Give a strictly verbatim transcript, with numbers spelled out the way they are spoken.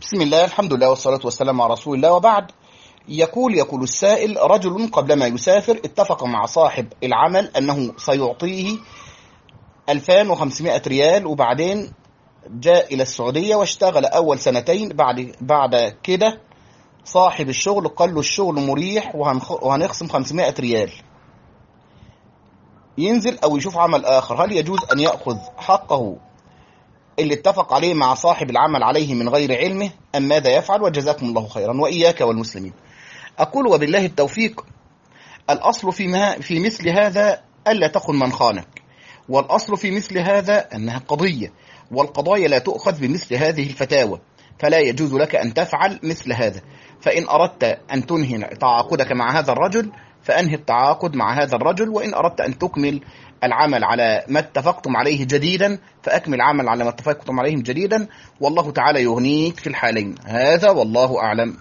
بسم الله، الحمد لله والصلاة والسلام على رسول الله، وبعد. يقول يقول السائل: رجل قبلما يسافر اتفق مع صاحب العمل أنه سيعطيه ألفين وخمسمائة ريال، وبعدين جاء إلى السعودية واشتغل أول سنتين. بعد بعد كده صاحب الشغل قال له الشغل مريح وهنخصم خمسمائة ريال، ينزل أو يشوف عمل آخر. هل يجوز أن يأخذ حقه اللي اتفق عليه مع صاحب العمل عليه من غير علمه، أم ماذا يفعل؟ وجزاكم الله خيرا وإياك والمسلمين. أقول وبالله التوفيق: الأصل في, في مثل هذا ألا تخن من خانك، والأصل في مثل هذا أنها قضية، والقضايا لا تؤخذ بمثل هذه الفتاوى، فلا يجوز لك أن تفعل مثل هذا. فإن أردت أن تنهي تعاقدك مع هذا الرجل فأنهي التعاقد مع هذا الرجل، وإن أردت أن تكمل العمل على ما اتفقتم عليه جديدا فأكمل العمل على ما اتفقتم عليه جديدا، والله تعالى يغنيك في الحالين. هذا والله أعلم.